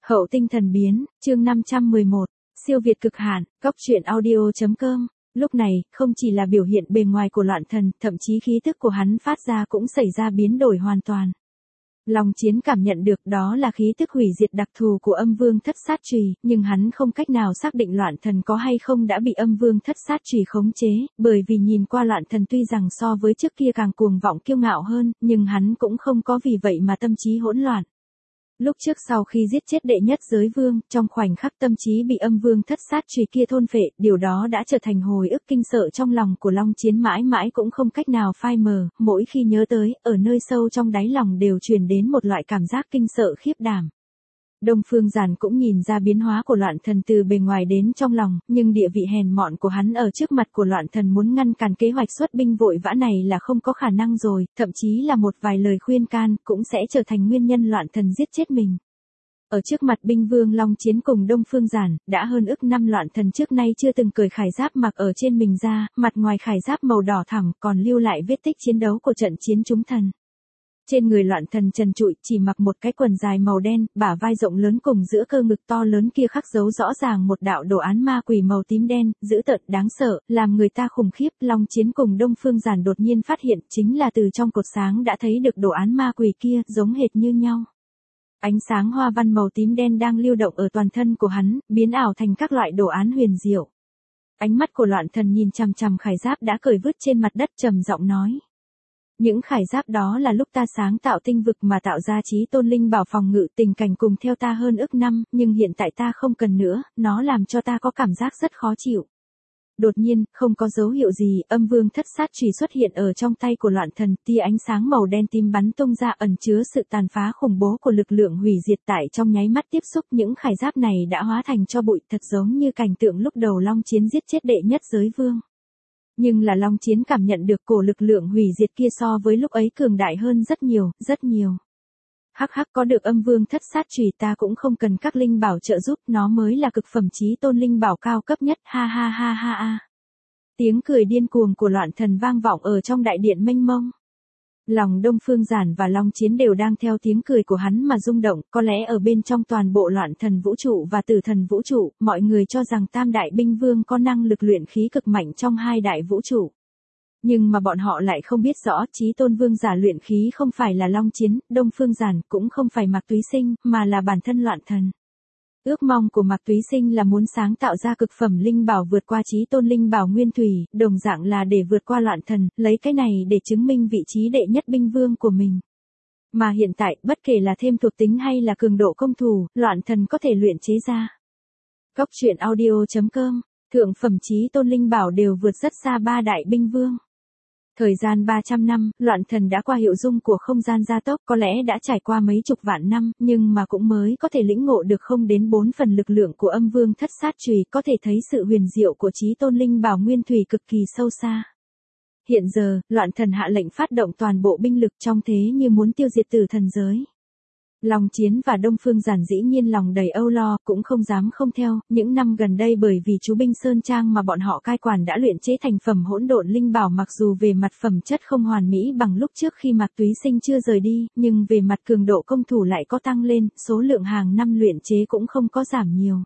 Hậu tinh thần biến, chương 511, siêu việt cực hạn, góc truyện audio.com. Lúc này, không chỉ là biểu hiện bề ngoài của loạn thần, thậm chí khí tức của hắn phát ra cũng xảy ra biến đổi hoàn toàn. Long Chiến cảm nhận được đó là khí tức hủy diệt đặc thù của âm vương thất sát chùy, nhưng hắn không cách nào xác định loạn thần có hay không đã bị âm vương thất sát chùy khống chế, bởi vì nhìn qua loạn thần tuy rằng so với trước kia càng cuồng vọng kiêu ngạo hơn, nhưng hắn cũng không có vì vậy mà tâm trí hỗn loạn. Lúc trước sau khi giết chết đệ nhất giới vương, trong khoảnh khắc tâm trí bị âm vương thất sát chùy kia thôn phệ, điều đó đã trở thành hồi ức kinh sợ trong lòng của Long Chiến mãi mãi cũng không cách nào phai mờ, mỗi khi nhớ tới, ở nơi sâu trong đáy lòng đều truyền đến một loại cảm giác kinh sợ khiếp đảm. Đông Phương Giản cũng nhìn ra biến hóa của loạn thần từ bề ngoài đến trong lòng, nhưng địa vị hèn mọn của hắn ở trước mặt của loạn thần muốn ngăn cản kế hoạch xuất binh vội vã này là không có khả năng rồi, thậm chí là một vài lời khuyên can cũng sẽ trở thành nguyên nhân loạn thần giết chết mình. Ở trước mặt binh vương Long Chiến cùng Đông Phương Giản, đã hơn ức năm loạn thần trước nay chưa từng cởi khải giáp mặc ở trên mình ra, mặt ngoài khải giáp màu đỏ thẳm còn lưu lại vết tích chiến đấu của trận chiến chúng thần. Trên người loạn thần trần trụi chỉ mặc một cái quần dài màu đen, bả vai rộng lớn cùng giữa cơ ngực to lớn kia khắc dấu rõ ràng một đạo đồ án ma quỷ màu tím đen, dữ tợn đáng sợ, làm người ta khủng khiếp. Long Chiến cùng Đông Phương Giản đột nhiên phát hiện chính là từ trong cột sáng đã thấy được đồ án ma quỷ kia, giống hệt như nhau. Ánh sáng hoa văn màu tím đen đang lưu động ở toàn thân của hắn, biến ảo thành các loại đồ án huyền diệu. Ánh mắt của loạn thần nhìn chằm chằm khải giáp đã cởi vứt trên mặt đất, trầm giọng nói. Những khải giáp đó là lúc ta sáng tạo tinh vực mà tạo ra chí tôn linh bảo phòng ngự tình cảnh cùng theo ta hơn ức năm, nhưng hiện tại ta không cần nữa, nó làm cho ta có cảm giác rất khó chịu. Đột nhiên, không có dấu hiệu gì, âm vương thất sát chùy xuất hiện ở trong tay của loạn thần, tia ánh sáng màu đen tím bắn tung ra ẩn chứa sự tàn phá khủng bố của lực lượng hủy diệt tại trong nháy mắt tiếp xúc những khải giáp này đã hóa thành tro bụi thật giống như cảnh tượng lúc đầu Long Chiến giết chết đệ nhất giới vương. Nhưng là Long Chiến cảm nhận được cổ lực lượng hủy diệt kia so với lúc ấy cường đại hơn rất nhiều, rất nhiều. Hắc hắc, có được âm vương thất sát chùy ta cũng không cần các linh bảo trợ giúp, nó mới là cực phẩm chí tôn linh bảo cao cấp nhất, ha ha ha ha ha. Tiếng cười điên cuồng của loạn thần vang vọng ở trong đại điện mênh mông. Lòng Đông Phương Giản và Long Chiến đều đang theo tiếng cười của hắn mà rung động, có lẽ ở bên trong toàn bộ loạn thần vũ trụ và tử thần vũ trụ, mọi người cho rằng tam đại binh vương có năng lực luyện khí cực mạnh trong hai đại vũ trụ. Nhưng mà bọn họ lại không biết rõ chí tôn vương giả luyện khí không phải là Long Chiến, Đông Phương Giản cũng không phải Mạc Túy Sinh, mà là bản thân loạn thần. Ước mong của Mạc Túy Sinh là muốn sáng tạo ra cực phẩm linh bảo vượt qua chí tôn linh bảo nguyên thủy, đồng dạng là để vượt qua loạn thần, lấy cái này để chứng minh vị trí đệ nhất binh vương của mình. Mà hiện tại, bất kể là thêm thuộc tính hay là cường độ công thủ, loạn thần có thể luyện chế ra. Góc truyện audio.com, thượng phẩm chí tôn linh bảo đều vượt rất xa ba đại binh vương. Thời gian 300 năm, loạn thần đã qua hiệu dung của không gian gia tốc, có lẽ đã trải qua mấy chục vạn năm, nhưng mà cũng mới có thể lĩnh ngộ được không đến 4 phần lực lượng của âm vương thất sát chùy, có thể thấy sự huyền diệu của chí tôn linh bảo nguyên thủy cực kỳ sâu xa. Hiện giờ, loạn thần hạ lệnh phát động toàn bộ binh lực trong thế như muốn tiêu diệt tử thần giới. Long Chiến và Đông Phương Giản dĩ nhiên lòng đầy âu lo, cũng không dám không theo, những năm gần đây bởi vì chú binh Sơn Trang mà bọn họ cai quản đã luyện chế thành phẩm hỗn độn linh bảo, mặc dù về mặt phẩm chất không hoàn mỹ bằng lúc trước khi Mạc Túy Sinh chưa rời đi, nhưng về mặt cường độ công thủ lại có tăng lên, số lượng hàng năm luyện chế cũng không có giảm nhiều.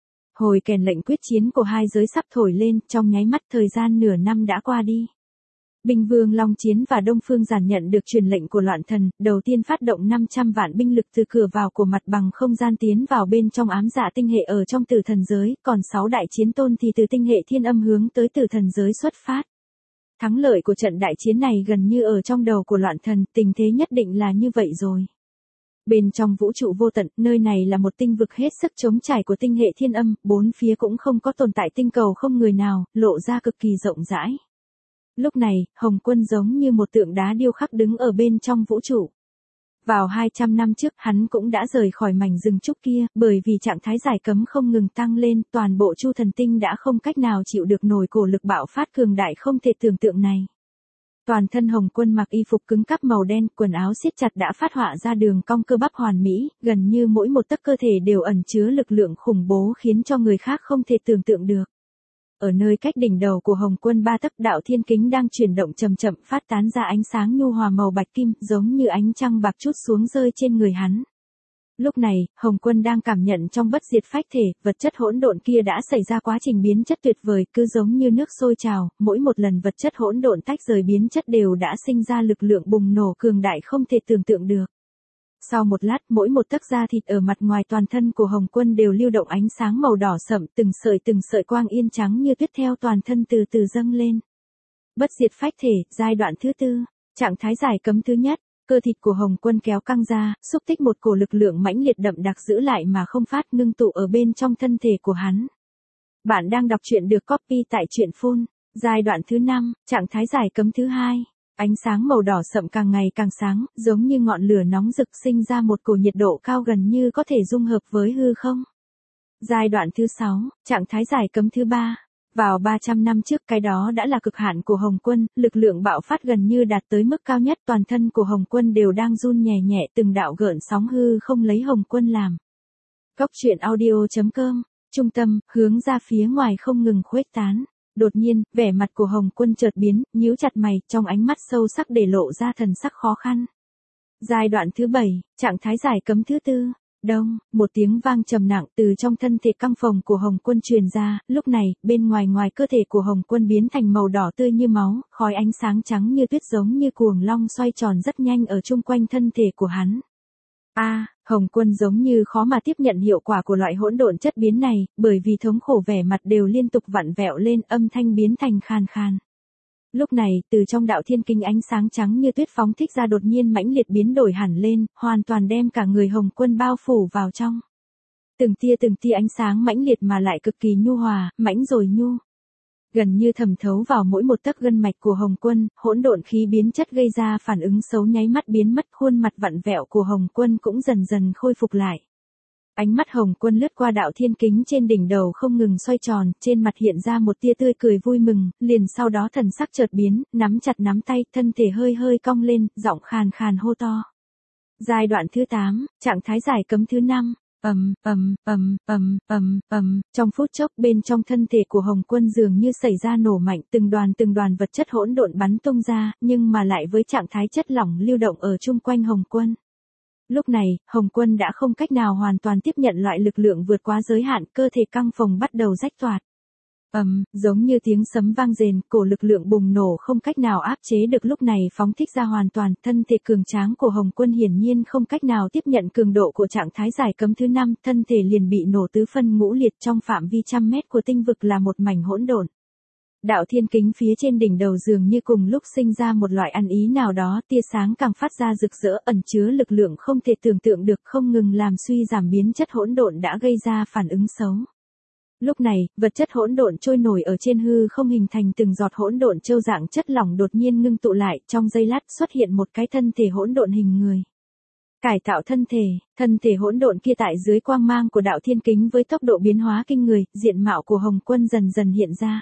Hồi kèn lệnh quyết chiến của hai giới sắp thổi lên, trong nháy mắt thời gian nửa năm đã qua đi. Binh vương Long Chiến và Đông Phương Giản nhận được truyền lệnh của loạn thần, đầu tiên phát động 500 vạn binh lực từ cửa vào của mặt bằng không gian tiến vào bên trong ám dạ tinh hệ ở trong tử thần giới, còn 6 đại chiến tôn thì từ tinh hệ thiên âm hướng tới tử thần giới xuất phát. Thắng lợi của trận đại chiến này gần như ở trong đầu của loạn thần, tình thế nhất định là như vậy rồi. Bên trong vũ trụ vô tận, nơi này là một tinh vực hết sức trống trải của tinh hệ thiên âm, bốn phía cũng không có tồn tại tinh cầu không người nào, lộ ra cực kỳ rộng rãi. Lúc này, Hồng Quân giống như một tượng đá điêu khắc đứng ở bên trong vũ trụ. Vào 200 năm trước, hắn cũng đã rời khỏi mảnh rừng trúc kia, bởi vì trạng thái giải cấm không ngừng tăng lên, toàn bộ Chu Thần Tinh đã không cách nào chịu được nổi cổ lực bạo phát cường đại không thể tưởng tượng này. Toàn thân Hồng Quân mặc y phục cứng cáp màu đen, quần áo siết chặt đã phát họa ra đường cong cơ bắp hoàn mỹ, gần như mỗi một tấc cơ thể đều ẩn chứa lực lượng khủng bố khiến cho người khác không thể tưởng tượng được. Ở nơi cách đỉnh đầu của Hồng Quân 3 tấc, đạo thiên kính đang chuyển động chậm chậm, phát tán ra ánh sáng nhu hòa màu bạch kim, giống như ánh trăng bạc trút xuống rơi trên người hắn. Lúc này, Hồng Quân đang cảm nhận trong bất diệt phách thể, vật chất hỗn độn kia đã xảy ra quá trình biến chất tuyệt vời, cứ giống như nước sôi trào, mỗi một lần vật chất hỗn độn tách rời biến chất đều đã sinh ra lực lượng bùng nổ cường đại không thể tưởng tượng được. Sau một lát, mỗi một tấc da thịt ở mặt ngoài toàn thân của Hồng Quân đều lưu động ánh sáng màu đỏ sậm, từng sợi quang yên trắng như tuyết theo toàn thân từ từ dâng lên. Bất diệt phách thể, giai đoạn thứ tư, trạng thái giải cấm thứ nhất. Cơ thịt của Hồng Quân kéo căng ra, xúc tích một cổ lực lượng mãnh liệt đậm đặc giữ lại mà không phát ngưng tụ ở bên trong thân thể của hắn. Bạn đang đọc truyện được copy tại truyện phun. Giai đoạn thứ 5, trạng thái giải cấm thứ 2. Ánh sáng màu đỏ sậm càng ngày càng sáng, giống như ngọn lửa nóng rực sinh ra một cổ nhiệt độ cao gần như có thể dung hợp với hư không. Giai đoạn thứ 6, trạng thái giải cấm thứ 3. Vào 300 năm trước cái đó đã là cực hạn của Hồng Quân, lực lượng bạo phát gần như đạt tới mức cao nhất, toàn thân của Hồng Quân đều đang run nhẹ nhẹ, từng đạo gợn sóng hư không lấy Hồng Quân làm. Góc truyện audio.com, trung tâm, hướng ra phía ngoài không ngừng khuếch tán. Đột nhiên, vẻ mặt của Hồng Quân chợt biến, nhíu chặt mày, trong ánh mắt sâu sắc để lộ ra thần sắc khó khăn. Giai đoạn thứ 7, trạng thái giải cấm thứ 4. Đông, một tiếng vang trầm nặng từ trong thân thể căng phồng của Hồng Quân truyền ra, lúc này, bên ngoài cơ thể của Hồng Quân biến thành màu đỏ tươi như máu, khói ánh sáng trắng như tuyết giống như cuồng long xoay tròn rất nhanh ở chung quanh thân thể của hắn. Hồng Quân giống như khó mà tiếp nhận hiệu quả của loại hỗn độn chất biến này, bởi vì thống khổ vẻ mặt đều liên tục vặn vẹo lên, âm thanh biến thành khàn khàn. Lúc này, từ trong đạo thiên kinh ánh sáng trắng như tuyết phóng thích ra đột nhiên mãnh liệt biến đổi hẳn lên, hoàn toàn đem cả người Hồng Quân bao phủ vào trong. Từng tia ánh sáng mãnh liệt mà lại cực kỳ nhu hòa, mãnh rồi nhu. Gần như thẩm thấu vào mỗi một tấc gân mạch của Hồng Quân, hỗn độn khí biến chất gây ra phản ứng xấu nháy mắt biến mất, khuôn mặt vặn vẹo của Hồng Quân cũng dần dần khôi phục lại. Ánh mắt Hồng Quân lướt qua đạo thiên kính trên đỉnh đầu không ngừng xoay tròn, trên mặt hiện ra một tia tươi cười vui mừng, liền sau đó thần sắc chợt biến, nắm chặt nắm tay, thân thể hơi cong lên, giọng khàn khàn hô to. Giai đoạn thứ 8, trạng thái giải cấm thứ 5. Trong phút chốc bên trong thân thể của Hồng Quân dường như xảy ra nổ mạnh, từng đoàn vật chất hỗn độn bắn tung ra, nhưng mà lại với trạng thái chất lỏng lưu động ở chung quanh Hồng Quân. Lúc này, Hồng Quân đã không cách nào hoàn toàn tiếp nhận loại lực lượng vượt quá giới hạn, cơ thể căng phồng bắt đầu rách toạc. Giống như tiếng sấm vang rền, cổ lực lượng bùng nổ không cách nào áp chế được lúc này phóng thích ra hoàn toàn, thân thể cường tráng của Hồng Quân hiển nhiên không cách nào tiếp nhận cường độ của trạng thái giải cấm thứ 5, thân thể liền bị nổ tứ phân ngũ liệt, trong phạm vi trăm mét của tinh vực là một mảnh hỗn độn. Đạo thiên kính phía trên đỉnh đầu dường như cùng lúc sinh ra một loại ăn ý nào đó, tia sáng càng phát ra rực rỡ, ẩn chứa lực lượng không thể tưởng tượng được, không ngừng làm suy giảm biến chất hỗn độn đã gây ra phản ứng xấu. Lúc này, vật chất hỗn độn trôi nổi ở trên hư không hình thành từng giọt hỗn độn châu dạng chất lỏng đột nhiên ngưng tụ lại, trong giây lát xuất hiện một cái thân thể hỗn độn hình người. Cải tạo thân thể hỗn độn kia tại dưới quang mang của đạo thiên kính với tốc độ biến hóa kinh người, diện mạo của Hồng Quân dần dần hiện ra.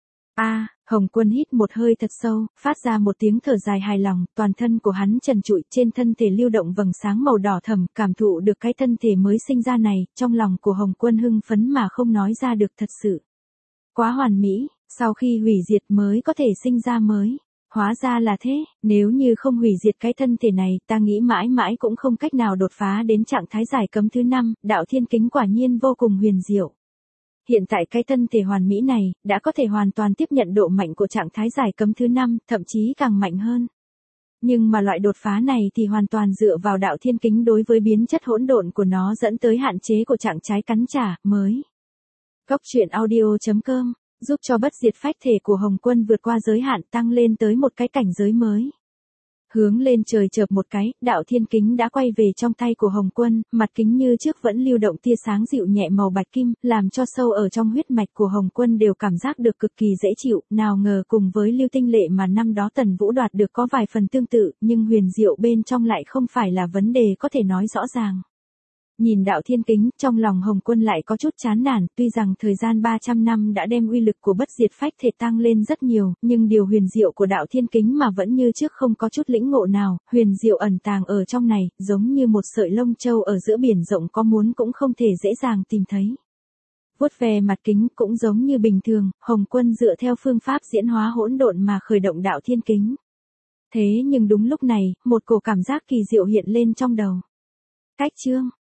Hồng Quân hít một hơi thật sâu, phát ra một tiếng thở dài hài lòng, toàn thân của hắn trần trụi, trên thân thể lưu động vầng sáng màu đỏ thẫm, cảm thụ được cái thân thể mới sinh ra này, trong lòng của Hồng Quân hưng phấn mà không nói ra được, thật sự quá hoàn mỹ, sau khi hủy diệt mới có thể sinh ra mới. Hóa ra là thế, nếu như không hủy diệt cái thân thể này, ta nghĩ mãi mãi cũng không cách nào đột phá đến trạng thái giải cấm thứ 5, đạo thiên kính quả nhiên vô cùng huyền diệu. Hiện tại cái thân thể hoàn mỹ này, đã có thể hoàn toàn tiếp nhận độ mạnh của trạng thái giải cấm thứ 5, thậm chí càng mạnh hơn. Nhưng mà loại đột phá này thì hoàn toàn dựa vào đạo thiên kính đối với biến chất hỗn độn của nó dẫn tới hạn chế của trạng trái cắn trả, mới. Góc truyện audio.com, giúp cho bất diệt phách thể của Hồng Quân vượt qua giới hạn, tăng lên tới một cái cảnh giới mới. Hướng lên trời chợp một cái, đạo thiên kính đã quay về trong tay của Hồng Quân, mặt kính như trước vẫn lưu động tia sáng dịu nhẹ màu bạch kim, làm cho sâu ở trong huyết mạch của Hồng Quân đều cảm giác được cực kỳ dễ chịu, nào ngờ cùng với lưu tinh lệ mà năm đó Tần Vũ đoạt được có vài phần tương tự, nhưng huyền diệu bên trong lại không phải là vấn đề có thể nói rõ ràng. Nhìn đạo thiên kính, trong lòng Hồng Quân lại có chút chán nản, tuy rằng thời gian 300 năm đã đem uy lực của bất diệt phách thể tăng lên rất nhiều, nhưng điều huyền diệu của đạo thiên kính mà vẫn như trước không có chút lĩnh ngộ nào, huyền diệu ẩn tàng ở trong này, giống như một sợi lông châu ở giữa biển rộng có muốn cũng không thể dễ dàng tìm thấy. Vuốt về mặt kính cũng giống như bình thường, Hồng Quân dựa theo phương pháp diễn hóa hỗn độn mà khởi động đạo thiên kính. Thế nhưng đúng lúc này, một cổ cảm giác kỳ diệu hiện lên trong đầu. Cách chương